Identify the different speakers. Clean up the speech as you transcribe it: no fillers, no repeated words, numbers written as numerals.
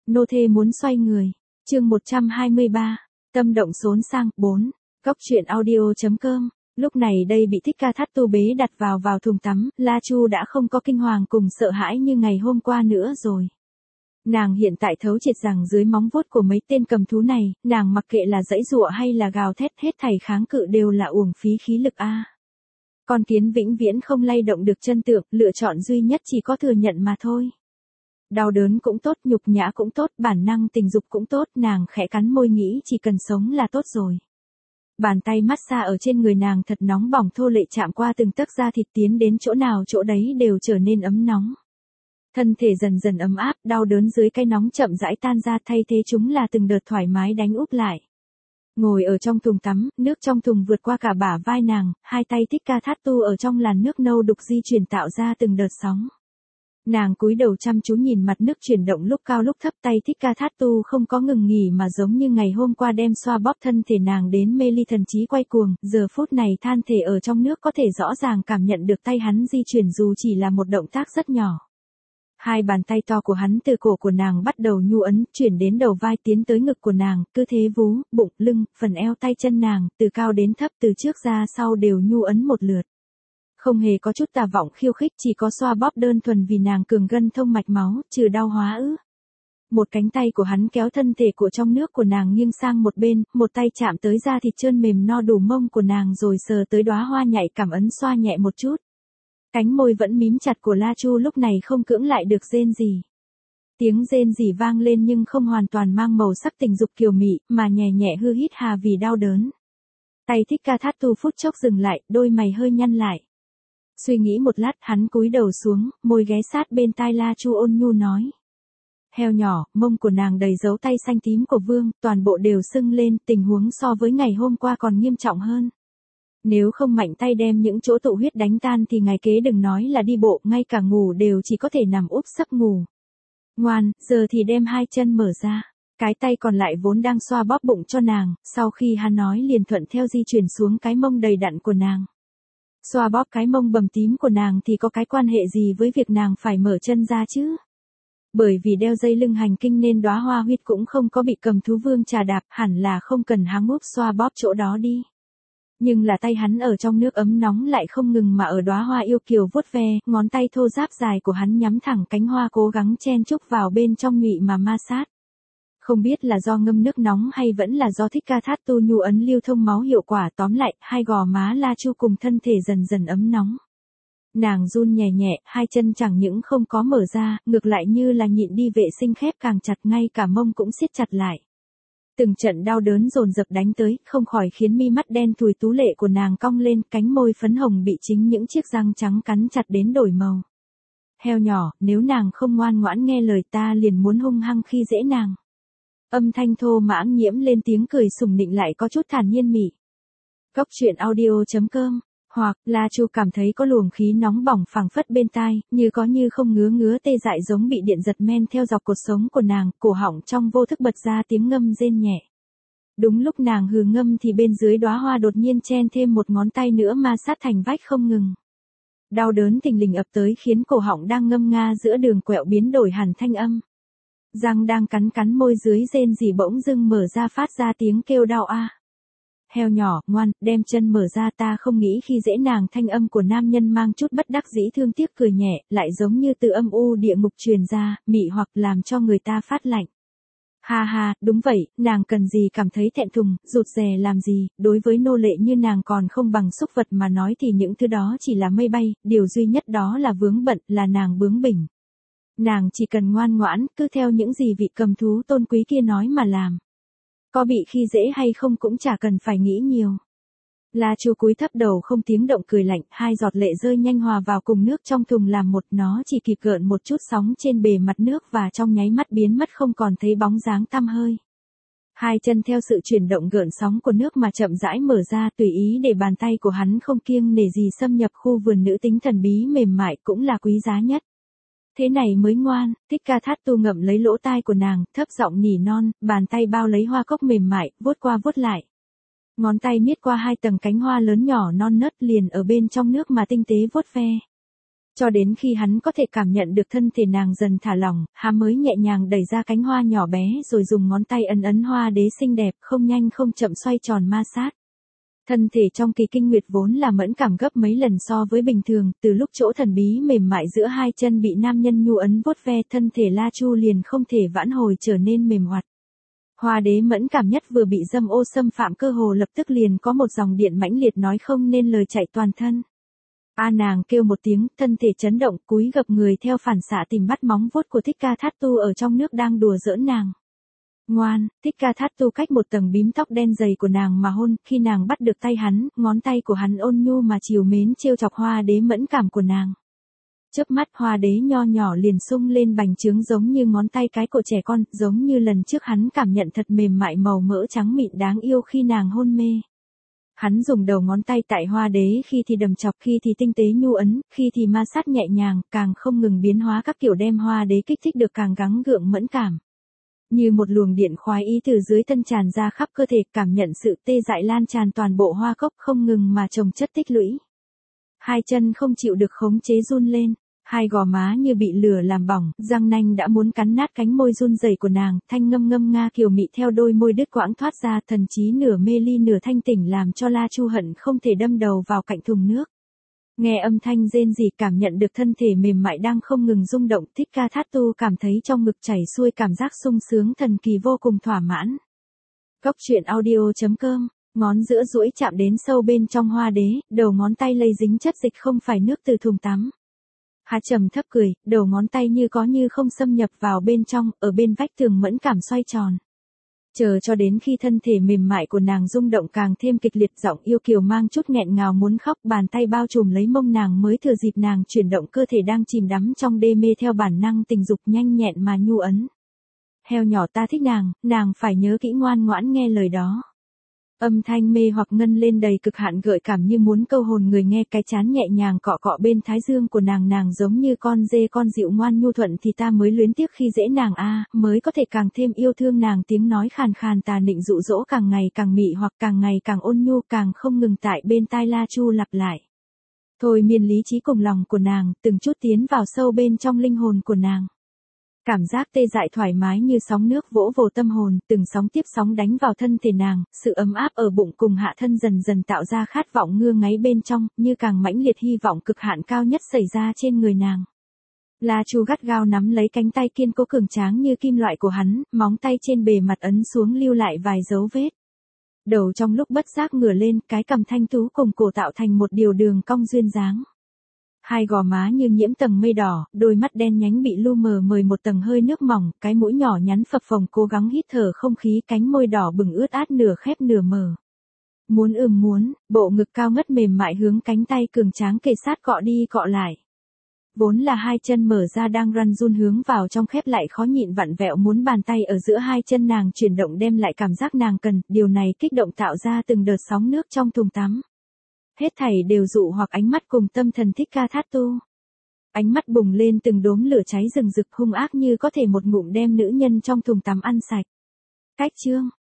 Speaker 1: Nô thê muốn xoay người. Chương 123. Tâm động xốn sang 4. Góc truyện audio.com. Lúc này đây bị Thích Ca Thát Tu bế đặt vào thùng tắm, La Chu đã không có kinh hoàng cùng sợ hãi như ngày hôm qua nữa rồi. Nàng hiện tại thấu triệt rằng dưới móng vuốt của mấy tên cầm thú này, nàng mặc kệ là giãy giụa hay là gào thét, hết thảy kháng cự đều là uổng phí khí lực a. Con kiến vĩnh viễn không lay động được chân tượng, lựa chọn duy nhất chỉ có thừa nhận mà thôi. Đau đớn cũng tốt, nhục nhã cũng tốt, bản năng tình dục cũng tốt, nàng khẽ cắn môi nghĩ chỉ cần sống là tốt rồi. Bàn tay massage ở trên người nàng thật nóng bỏng thô lệ chạm qua từng tấc da thịt tiến đến chỗ nào chỗ đấy đều trở nên ấm nóng. Thân thể dần dần ấm áp, đau đớn dưới cái nóng chậm rãi tan ra thay thế chúng là từng đợt thoải mái đánh úp lại. Ngồi ở trong thùng tắm, nước trong thùng vượt qua cả bả vai nàng, hai tay Thích Ca Thát Tu ở trong làn nước nâu đục di chuyển tạo ra từng đợt sóng. Nàng cúi đầu chăm chú nhìn mặt nước chuyển động lúc cao lúc thấp, tay Thích Ca Thát Tu không có ngừng nghỉ mà giống như ngày hôm qua đem xoa bóp thân thể nàng đến mê ly thần trí quay cuồng, giờ phút này than thể ở trong nước có thể rõ ràng cảm nhận được tay hắn di chuyển dù chỉ là một động tác rất nhỏ. Hai bàn tay to của hắn từ cổ của nàng bắt đầu nhu ấn, chuyển đến đầu vai tiến tới ngực của nàng, cứ thế vú, bụng, lưng, phần eo tay chân nàng, từ cao đến thấp từ trước ra sau đều nhu ấn một lượt. Không hề có chút tà vọng khiêu khích, chỉ có xoa bóp đơn thuần vì nàng cường gân thông mạch máu, trừ đau hóa ứ. Một cánh tay của hắn kéo thân thể của trong nước của nàng nghiêng sang một bên, một tay chạm tới da thịt trơn mềm no đủ mông của nàng rồi sờ tới đóa hoa nhạy cảm ấn xoa nhẹ một chút. Cánh môi vẫn mím chặt của La Chu lúc này không cưỡng lại được rên rỉ. Tiếng rên rỉ vang lên nhưng không hoàn toàn mang màu sắc tình dục kiều mị, mà nhẹ nhẹ hư hít hà vì đau đớn. Tay Thích Ca Thát Tu phút chốc dừng lại, đôi mày hơi nhăn lại. Suy nghĩ một lát, hắn cúi đầu xuống, môi ghé sát bên tai La Chu ôn nhu nói. Heo nhỏ, mông của nàng đầy dấu tay xanh tím của vương, toàn bộ đều sưng lên, tình huống so với ngày hôm qua còn nghiêm trọng hơn. Nếu không mạnh tay đem những chỗ tụ huyết đánh tan thì ngày kế đừng nói là đi bộ, ngay cả ngủ đều chỉ có thể nằm úp sấp ngủ. Ngoan, giờ thì đem hai chân mở ra. Cái tay còn lại vốn đang xoa bóp bụng cho nàng, sau khi hắn nói liền thuận theo di chuyển xuống cái mông đầy đặn của nàng. Xoa bóp cái mông bầm tím của nàng thì có cái quan hệ gì với việc nàng phải mở chân ra chứ? Bởi vì đeo dây lưng hành kinh nên đóa hoa huyết cũng không có bị cầm thú vương trà đạp, hẳn là không cần hắn úp xoa bóp chỗ đó đi. Nhưng là tay hắn ở trong nước ấm nóng lại không ngừng mà ở đóa hoa yêu kiều vuốt ve, ngón tay thô ráp dài của hắn nhắm thẳng cánh hoa cố gắng chen chúc vào bên trong nhụy mà ma sát. Không biết là do ngâm nước nóng hay vẫn là do Thích Ca Thát Tu nhu ấn lưu thông máu hiệu quả, tóm lại, hai gò má La Chu cùng thân thể dần dần ấm nóng. Nàng run nhẹ nhẹ, hai chân chẳng những không có mở ra, ngược lại như là nhịn đi vệ sinh khép càng chặt, ngay cả mông cũng siết chặt lại. Từng trận đau đớn dồn dập đánh tới, không khỏi khiến mi mắt đen thùi tú lệ của nàng cong lên, cánh môi phấn hồng bị chính những chiếc răng trắng cắn chặt đến đổi màu. Heo nhỏ, nếu nàng không ngoan ngoãn nghe lời ta liền muốn hung hăng khi dễ nàng. Âm thanh thô mãng nhiễm lên tiếng cười sủng nịnh lại có chút thản nhiên mị. Góc truyện audio.com. Hoặc, La Chu cảm thấy có luồng khí nóng bỏng phảng phất bên tai, như có như không ngứa tê dại giống bị điện giật men theo dọc cột sống của nàng, cổ họng trong vô thức bật ra tiếng ngâm rên nhẹ. Đúng lúc nàng hừ ngâm thì bên dưới đóa hoa đột nhiên chen thêm một ngón tay nữa ma sát thành vách không ngừng. Đau đớn thình lình ập tới khiến cổ họng đang ngâm nga giữa đường quẹo biến đổi hẳn thanh âm. Răng đang cắn môi dưới rên rỉ bỗng dưng mở ra phát ra tiếng kêu đau a. Heo nhỏ, ngoan, đem chân mở ra, ta không nghĩ khi dễ nàng. Thanh âm của nam nhân mang chút bất đắc dĩ thương tiếc cười nhẹ, lại giống như từ âm u địa ngục truyền ra, mị hoặc làm cho người ta phát lạnh. Ha ha, đúng vậy, nàng cần gì cảm thấy thẹn thùng, rụt rè làm gì, đối với nô lệ như nàng còn không bằng súc vật mà nói thì những thứ đó chỉ là mây bay, điều duy nhất đó là vướng bận, là nàng bướng bỉnh. Nàng chỉ cần ngoan ngoãn, cứ theo những gì vị cầm thú tôn quý kia nói mà làm. Có bị khi dễ hay không cũng chả cần phải nghĩ nhiều. La Chu cúi thấp đầu không tiếng động cười lạnh, hai giọt lệ rơi nhanh hòa vào cùng nước trong thùng làm một, nó chỉ kịp gợn một chút sóng trên bề mặt nước và trong nháy mắt biến mất không còn thấy bóng dáng tăm hơi. Hai chân theo sự chuyển động gợn sóng của nước mà chậm rãi mở ra, tùy ý để bàn tay của hắn không kiêng nể gì xâm nhập khu vườn nữ tính thần bí mềm mại cũng là quý giá nhất. Thế này mới ngoan. Thích Ca Thát Tu ngậm lấy lỗ tai của nàng, thấp giọng nỉ non, bàn tay bao lấy hoa cốc mềm mại, vuốt qua vuốt lại. Ngón tay miết qua hai tầng cánh hoa lớn nhỏ non nớt liền ở bên trong nước mà tinh tế vuốt ve. Cho đến khi hắn có thể cảm nhận được thân thể nàng dần thả lỏng, hắn mới nhẹ nhàng đẩy ra cánh hoa nhỏ bé rồi dùng ngón tay ấn ấn hoa đế xinh đẹp không nhanh không chậm xoay tròn ma sát. Thân thể trong kỳ kinh nguyệt vốn là mẫn cảm gấp mấy lần so với bình thường, từ lúc chỗ thần bí mềm mại giữa hai chân bị nam nhân nhu ấn vuốt ve thân thể La Chu liền không thể vãn hồi trở nên mềm hoạt. Hoa đế mẫn cảm nhất vừa bị dâm ô xâm phạm cơ hồ lập tức liền có một dòng điện mãnh liệt nói không nên lời chạy toàn thân. Nàng kêu một tiếng, thân thể chấn động, cúi gập người theo phản xạ tìm bắt móng vuốt của Thích Ca Thát Tu ở trong nước đang đùa giỡn nàng. Ngoan, Thích Ca Thát Tu cách một tầng bím tóc đen dày của nàng mà hôn, khi nàng bắt được tay hắn, ngón tay của hắn ôn nhu mà trìu mến trêu chọc hoa đế mẫn cảm của nàng. Chớp mắt hoa đế nho nhỏ liền sung lên bành trướng giống như ngón tay cái của trẻ con, giống như lần trước hắn cảm nhận thật mềm mại màu mỡ trắng mịn đáng yêu khi nàng hôn mê. Hắn dùng đầu ngón tay tại hoa đế khi thì đầm chọc, khi thì tinh tế nhu ấn, khi thì ma sát nhẹ nhàng, càng không ngừng biến hóa các kiểu đem hoa đế kích thích được càng gắng gượng mẫn cảm. Như một luồng điện khoái ý từ dưới thân tràn ra khắp cơ thể, cảm nhận sự tê dại lan tràn toàn bộ hoa cốc không ngừng mà chồng chất tích lũy. Hai chân không chịu được khống chế run lên, hai gò má như bị lửa làm bỏng, răng nanh đã muốn cắn nát cánh môi run rẩy của nàng, thanh ngâm ngâm nga kiều mị theo đôi môi đứt quãng thoát ra, thần trí nửa mê ly nửa thanh tỉnh làm cho La Chu hận không thể đâm đầu vào cạnh thùng nước. Nghe âm thanh rên rỉ, cảm nhận được thân thể mềm mại đang không ngừng rung động, Thích Ca Thát Tu cảm thấy trong ngực chảy xuôi cảm giác sung sướng thần kỳ vô cùng thỏa mãn. Cốc truyện audio.com, ngón giữa duỗi chạm đến sâu bên trong hoa đế, đầu ngón tay lây dính chất dịch không phải nước từ thùng tắm. Hà trầm thấp cười, đầu ngón tay như có như không xâm nhập vào bên trong, ở bên vách tường mẫn cảm xoay tròn. Chờ cho đến khi thân thể mềm mại của nàng rung động càng thêm kịch liệt, giọng yêu kiều mang chút nghẹn ngào muốn khóc, bàn tay bao trùm lấy mông nàng mới thừa dịp nàng chuyển động cơ thể đang chìm đắm trong đê mê theo bản năng tình dục nhanh nhẹn mà nhu ấn. Heo nhỏ ta thích nàng phải nhớ kỹ ngoan ngoãn nghe lời đó. Âm thanh mê hoặc ngân lên đầy cực hạn gợi cảm như muốn câu hồn người nghe, cái chán nhẹ nhàng cọ cọ bên thái dương của nàng giống như con dê con dịu ngoan nhu thuận thì ta mới luyến tiếc khi dễ nàng mới có thể càng thêm yêu thương nàng, tiếng nói khàn khàn tà nịnh dụ dỗ càng ngày càng mị hoặc càng ngày càng ôn nhu càng không ngừng tại bên tai La Chu lặp lại. Thôi miên lý trí cùng lòng của nàng, từng chút tiến vào sâu bên trong linh hồn của nàng. Cảm giác tê dại thoải mái như sóng nước vỗ vồ tâm hồn, từng sóng tiếp sóng đánh vào thân thể nàng, sự ấm áp ở bụng cùng hạ thân dần dần tạo ra khát vọng ngưa ngáy bên trong, như càng mãnh liệt hy vọng cực hạn cao nhất xảy ra trên người nàng. La Chu gắt gao nắm lấy cánh tay kiên cố cường tráng như kim loại của hắn, móng tay trên bề mặt ấn xuống lưu lại vài dấu vết. Đầu trong lúc bất giác ngửa lên, cái cằm thanh tú cùng cổ tạo thành một điều đường cong duyên dáng. Hai gò má như nhiễm tầng mây đỏ, đôi mắt đen nhánh bị lu mờ mời một tầng hơi nước mỏng, cái mũi nhỏ nhắn phập phồng cố gắng hít thở không khí, cánh môi đỏ bừng ướt át nửa khép nửa mở. Muốn, bộ ngực cao ngất mềm mại hướng cánh tay cường tráng kề sát cọ đi cọ lại. Vốn là hai chân mở ra đang run run hướng vào trong khép lại khó nhịn vặn vẹo muốn bàn tay ở giữa hai chân nàng chuyển động đem lại cảm giác nàng cần, điều này kích động tạo ra từng đợt sóng nước trong thùng tắm. Hết thảy đều dụ hoặc ánh mắt cùng tâm thần Thích Ca Thát Tu. Ánh mắt bùng lên từng đốm lửa cháy rừng rực hung ác như có thể một ngụm đem nữ nhân trong thùng tắm ăn sạch. Cách chương